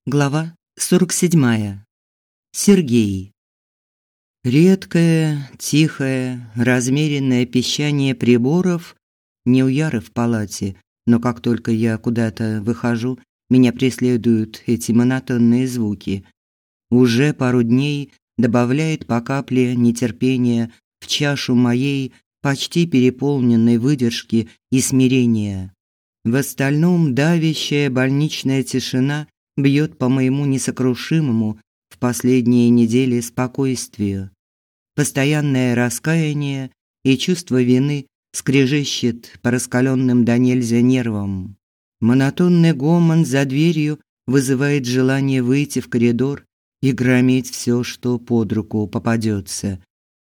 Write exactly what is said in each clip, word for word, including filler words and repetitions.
Глава сорок седьмая. Сергей. Редкое, тихое, размеренное пищание приборов не у Яры в палате, но как только я куда-то выхожу, меня преследуют эти монотонные звуки. Уже пару дней добавляет по капле нетерпения в чашу моей почти переполненной выдержки и смирения. В остальном давящая больничная тишина бьет по моему несокрушимому в последние недели спокойствию. Постоянное раскаяние и чувство вины скрежещет по раскаленным до нельзя нервам. Монотонный гомон за дверью вызывает желание выйти в коридор и громить все, что под руку попадется.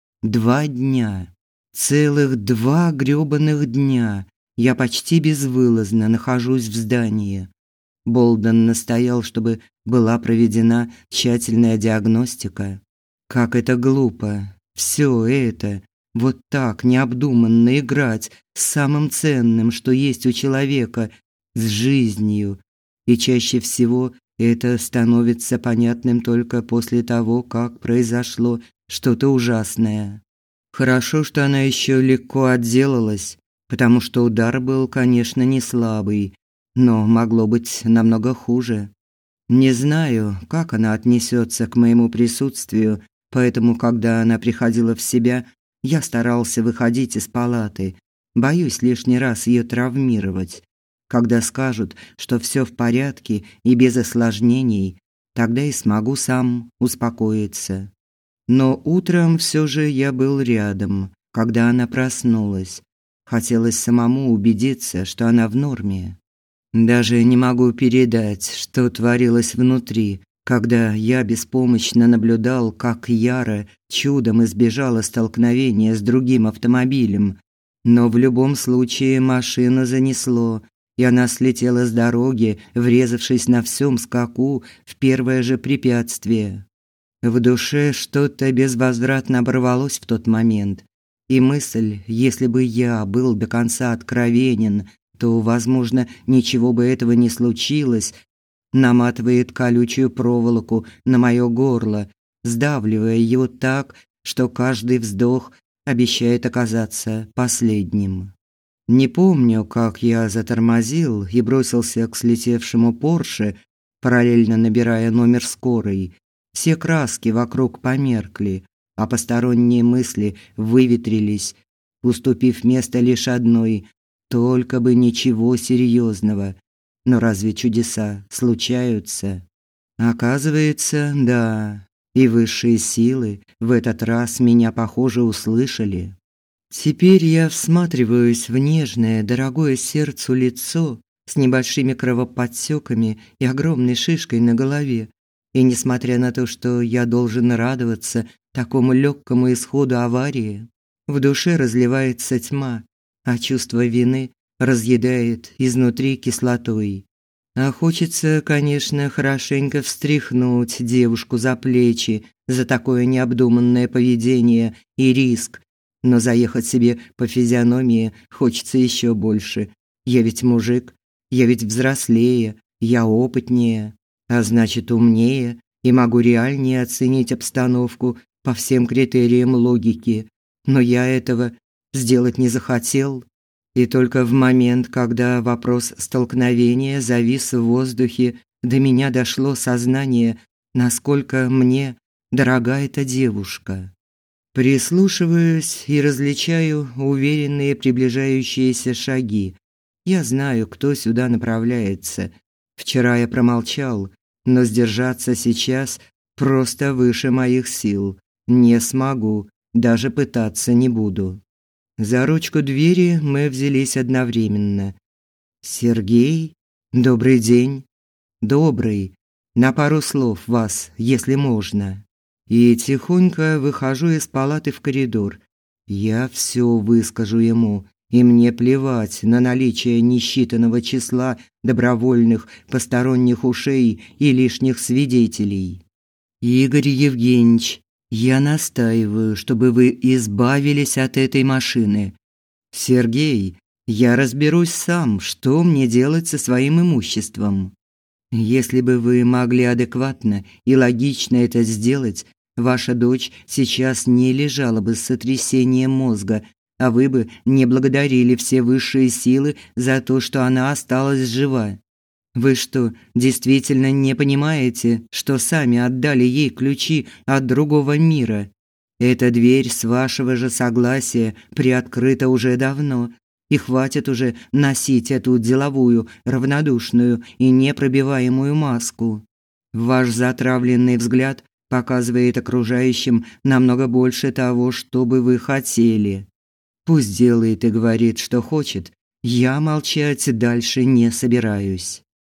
Два дня, целых два грёбаных дня я почти безвылазно нахожусь в здании. Болден настоял, чтобы была проведена тщательная диагностика. Как это глупо. Все это вот так необдуманно играть с самым ценным, что есть у человека, с жизнью. И чаще всего это становится понятным только после того, как произошло что-то ужасное. Хорошо, что она еще легко отделалась, потому что удар был, конечно, не слабый. Но могло быть намного хуже. Не знаю, как она отнесется к моему присутствию, поэтому, когда она приходила в себя, я старался выходить из палаты. Боюсь лишний раз ее травмировать. Когда скажут, что все в порядке и без осложнений, тогда и смогу сам успокоиться. Но утром все же я был рядом, когда она проснулась. Хотелось самому убедиться, что она в норме. Даже не могу передать, что творилось внутри, когда я беспомощно наблюдал, как Яра чудом избежала столкновения с другим автомобилем. Но в любом случае машину занесло, и она слетела с дороги, врезавшись на всем скаку в первое же препятствие. В душе что-то безвозвратно оборвалось в тот момент, и мысль, если бы я был до конца откровенен, то, возможно, ничего бы этого не случилось, наматывает колючую проволоку на моё горло, сдавливая его так, что каждый вздох обещает оказаться последним. Не помню, как я затормозил и бросился к слетевшему Порше, параллельно набирая номер скорой. Все краски вокруг померкли, а посторонние мысли выветрились, уступив место лишь одной: только бы ничего серьезного. Но разве чудеса случаются? Оказывается, да. И высшие силы в этот раз меня, похоже, услышали. Теперь я всматриваюсь в нежное, дорогое сердцу лицо с небольшими кровоподтёками и огромной шишкой на голове. И несмотря на то, что я должен радоваться такому легкому исходу аварии, в душе разливается тьма, а чувство вины разъедает изнутри кислотой. А хочется, конечно, хорошенько встряхнуть девушку за плечи за такое необдуманное поведение и риск, но заехать себе по физиономии хочется еще больше. Я ведь мужик, я ведь взрослее, я опытнее, а значит умнее и могу реальнее оценить обстановку по всем критериям логики. Но я этого сделать не захотел. И только в момент, когда вопрос столкновения завис в воздухе, до меня дошло сознание, насколько мне дорога эта девушка. Прислушиваюсь и различаю уверенные приближающиеся шаги. Я знаю, кто сюда направляется. Вчера я промолчал, но сдержаться сейчас просто выше моих сил. Не смогу, даже пытаться не буду. За ручку двери мы взялись одновременно. «Сергей? Добрый день». «Добрый. На пару слов вас, если можно». И тихонько выхожу из палаты в коридор. Я все выскажу ему, и мне плевать на наличие несчитанного числа добровольных посторонних ушей и лишних свидетелей. «Игорь Евгеньевич, я настаиваю, чтобы вы избавились от этой машины. Сергей, я разберусь сам, что мне делать со своим имуществом». Если бы вы могли адекватно и логично это сделать, ваша дочь сейчас не лежала бы с сотрясением мозга, а вы бы не благодарили все высшие силы за то, что она осталась жива. Вы что, действительно не понимаете, что сами отдали ей ключи от другого мира? Эта дверь с вашего же согласия приоткрыта уже давно, и хватит уже носить эту деловую, равнодушную и непробиваемую маску. Ваш затравленный взгляд показывает окружающим намного больше того, что бы вы хотели. Пусть делает и говорит, что хочет. Я молчать дальше не собираюсь.